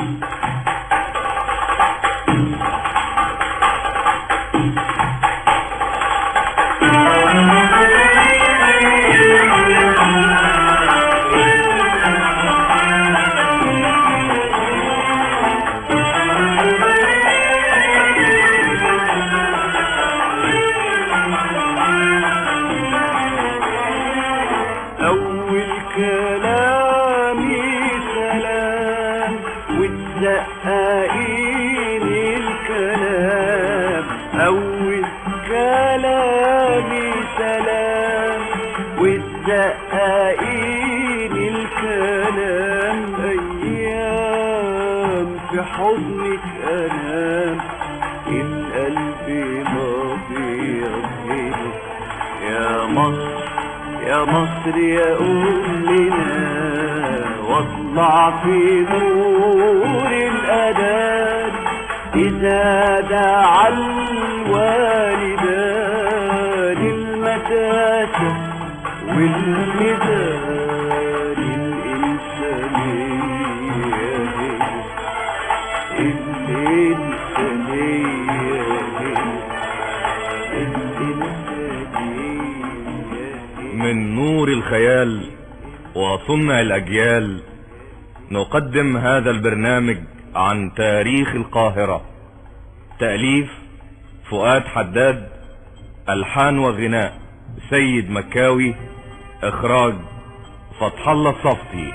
من نور الخيال وصنع الأجيال نقدم هذا البرنامج عن تاريخ القاهرة. تأليف فؤاد حداد، ألحان وغناء سيد مكاوي، إخراج فتح الله الصفتي.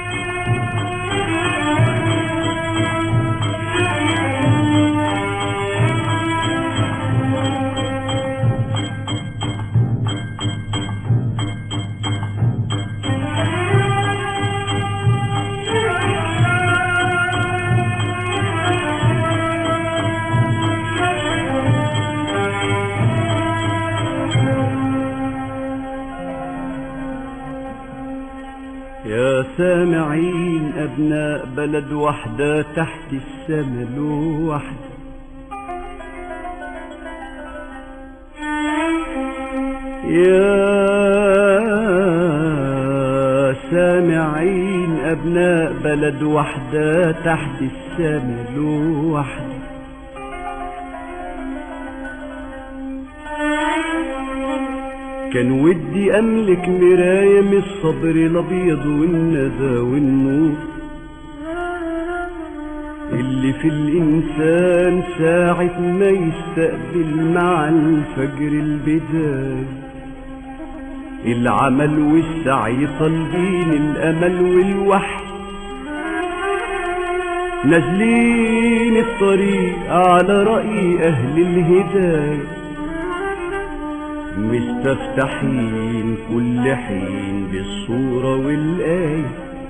يا سامعين أبناء بلد وحدة تحت السما لوحدة، يا سامعين أبناء بلد وحدة تحت السما لوحدة، كان ودي املك مراية من الصبر الابيض والندى والنور اللي في الانسان ساعة ما يستقبل مع الفجر البداية، العمل والسعي طالبين الامل والوحي، نازلين الطريق على رأي اهل الهداية، مستفتحين كل حين بالصورة والآية،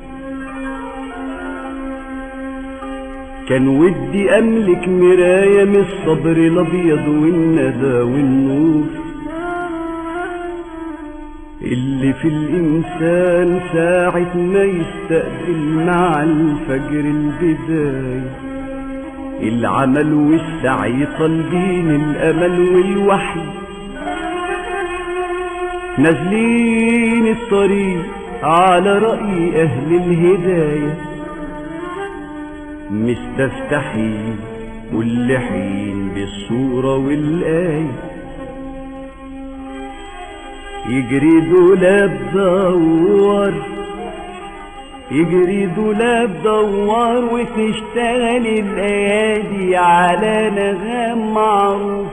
كان ودي أملك مراية من الصبر الأبيض والندى والنور اللي في الإنسان ساعة ما يستقبل مع الفجر البداية، العمل والسعي طالبين الأمل والوحي، نازلين الطريق على رأي أهل الهداية، مستفتحين كل حين بالصورة والآية، يجري دولاب دوار، يجري دولاب دوار، وتشتغل الأيادي على نغم معروف،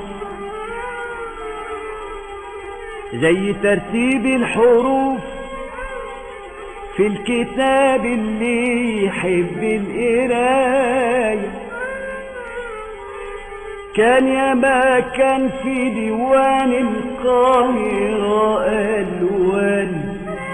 زي ترتيب الحروف في الكتاب اللي يحب القراية، كان يا ما كان في ديوان القاهرة ألوان،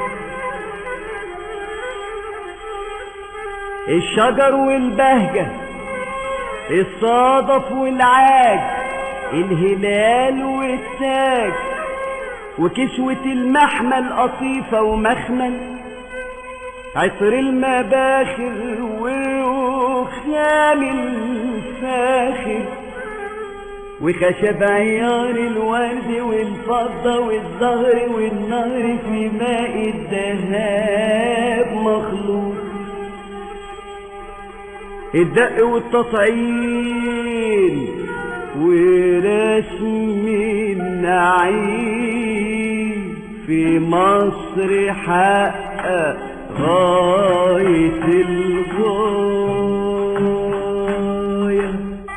الشجر والبهجة، الصدف والعاج، الهلال والتاج، وكسوة المحمل قطيفة ومخمل، عطر المباخر والرخام الفاخر، وخشب عيار الورد والفضة والزهر والنهر في ماء الذهب مخلوط، الدق والتطعيم ورسم النعيم في مصر حقق غاية الغاية.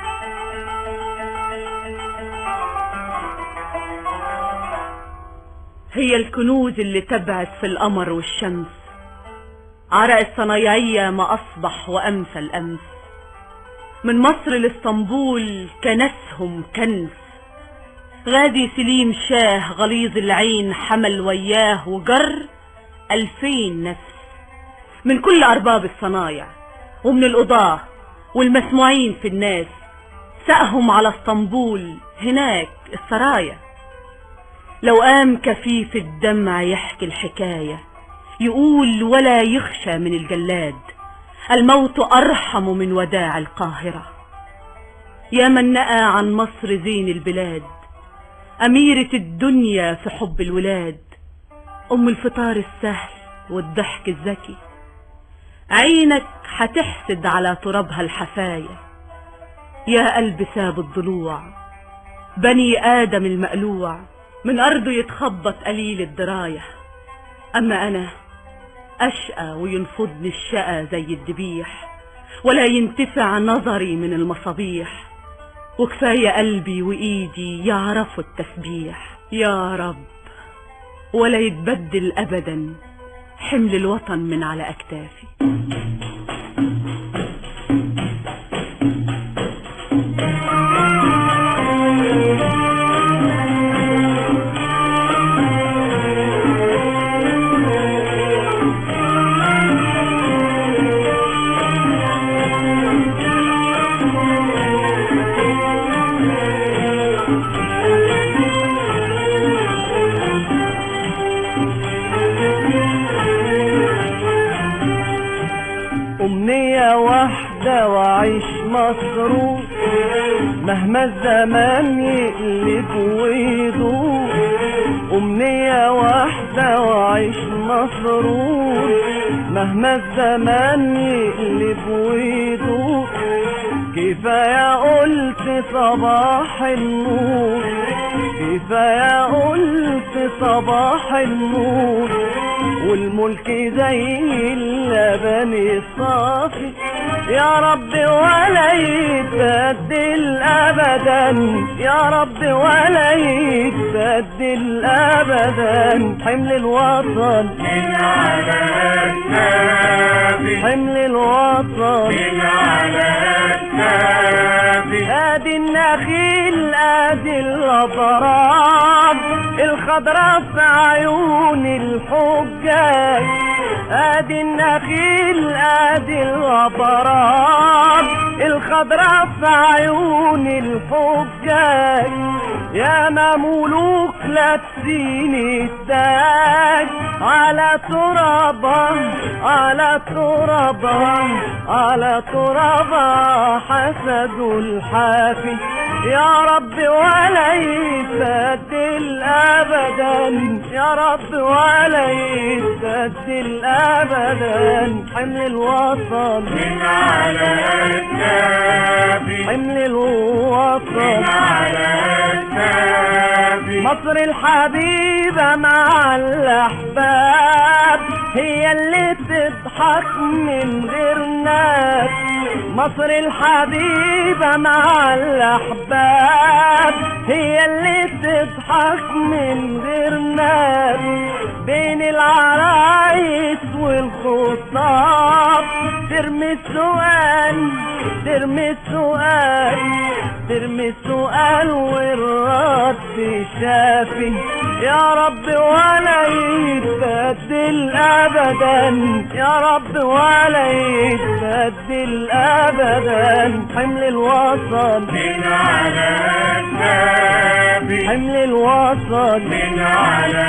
هي الكنوز اللي تبعث في القمر والشمس، عرق الصنايعية ما أصبح وأمثل الأمس، من مصر لاسطنبول كنسهم كنس، غازي سليم شاه غليظ العين حمل وياه وجر 2000 نفس من كل أرباب الصنايع ومن القضاة والمسموعين في الناس، سقهم على اسطنبول هناك السرايا. لو قام كفيف الدمع يحكي الحكاية، يقول ولا يخشى من الجلاد، الموت أرحم من وداع القاهرة. يا من نأى عن مصر زين البلاد، أميرة الدنيا في حب الولاد، أم الفطار السهل والضحك الذكي، عينك هتحسد على ترابها الحفاية. يا قلب ساب الضلوع، بني آدم المقلوع، من أرضه يتخبط قليل الدراية. أما أنا أشقى وينفضني الشقى زي الدبيح، ولا ينتفع نظري من المصابيح، وكفاية قلبي وإيدي يعرفوا التسبيح. يا رب ولا يتبدل أبدا حمل الوطن من على أكتافي. أمنية واحدة وعيش مسرور مهما الزمان يقلب ويدور. أمنية واحدة وعيش مسرور مهما الزمان يقلب ويدور. كفاية قلت صباح النور، كفاية قلت صباح النور، والملك زي اللبن الصافي يا رب ولا يتبدل أبدا، يا رب ولا يتبدل أبدا. حمل الوطن من على أكتافي، حمل الوطن من على أكتافي. ادي النخيل ادي الأبراج الخضرا في عيون الحجاج، ادي النخيل ادي الأبراج الخضرا في عيون الحجاج. يا مملوك لابسين التاج على ترابه، على ترابه، على ترابه حسدوا الحافي. يا رب ولا يتبدل أبدا، يا رب ولا يتبدل أبدا. حمل الوطن من على أكتافي، حمل الوطن من على أكتافي. مصر الحبيبة مع الأحباب هي اللي تضحك من غير ناس. مصر الحبيبة مع الأحباب هي اللي تضحك من غير ناس. بين العرايس والخطاب ترمي السؤال، ترمي السؤال، ترمي السؤال والرد شافي. يا رب ولا يتبدل أبدا، يا رب ولا يتبدل أبدا. حمل الوطن من على أكتافي، حمل الوطن من على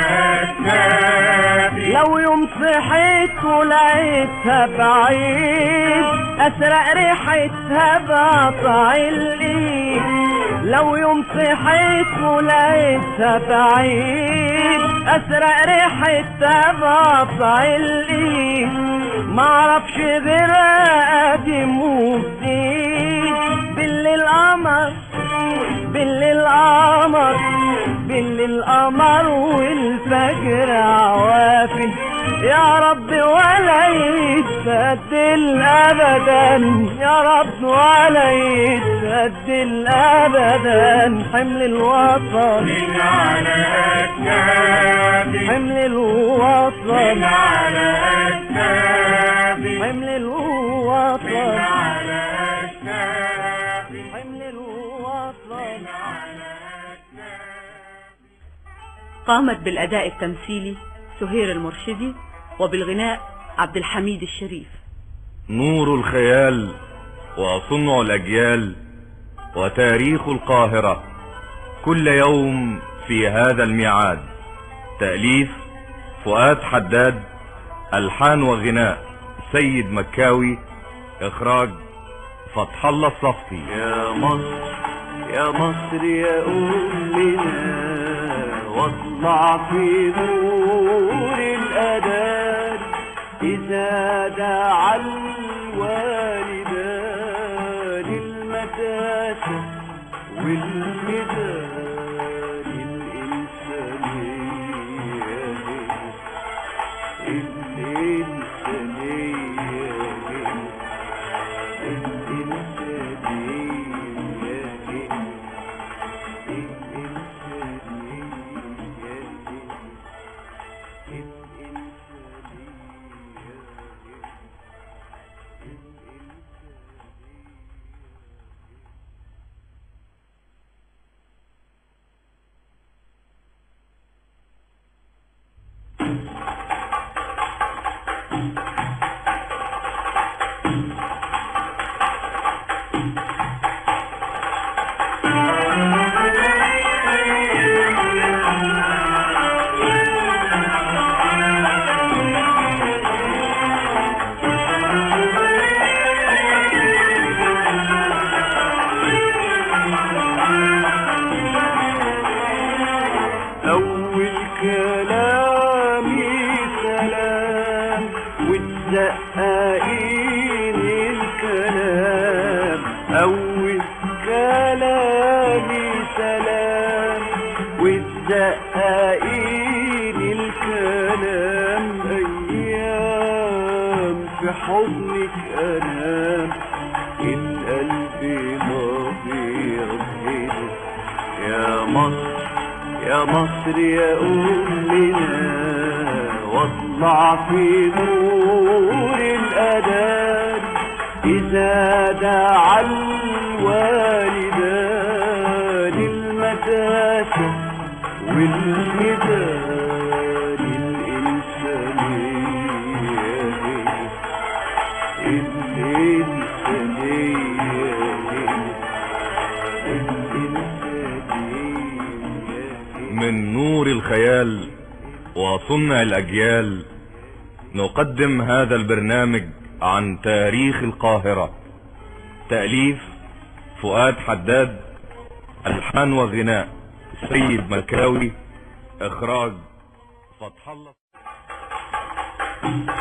أكتافي. لو يوم صحيت ولقيتها بعيد أسرق ريحتها بقطع الإيد. لو يوم صحيت ولقيتها بعيد أسرق ريحتها بقطع الإيد. معرفش غيرها قديم وجديد. بالليل قمر بالليل قمر بالليل قمر والفجر عوافي يا رب ولا يتبدل ابدا يا رب ولا يتبدل ابدا. حمل الوطن من على أكتافي حمل الوطن من على أكتافي حمل الوطن من على أكتافي حمل الوطن. قامت بالأداء التمثيلي سهير المرشدي، وبالغناء عبد الحميد الشريف. نور الخيال وصنع الأجيال وتاريخ القاهرة كل يوم في هذا الميعاد. تأليف فؤاد حداد، ألحان وغناء سيد مكاوي، إخراج فتح الله الصفتي. يا مصر يا مصر يا أمنا واطلع في نور الأذان إذا دعا الوالدان المتاسة والميدان دقائين الكلام أول كلامي سلام والدقائين الكلام أيام في حضنك أنام القلب مبيض يا مصر يا مصر يا أمنا واطلع في نور الأذان إذا دعا الوالدان المتاسة والميدان من نور الخيال وصنع الأجيال نقدم هذا البرنامج عن تاريخ القاهرة. تأليف فؤاد حداد، ألحان وغناء سيد مكاوي، إخراج فتح الله.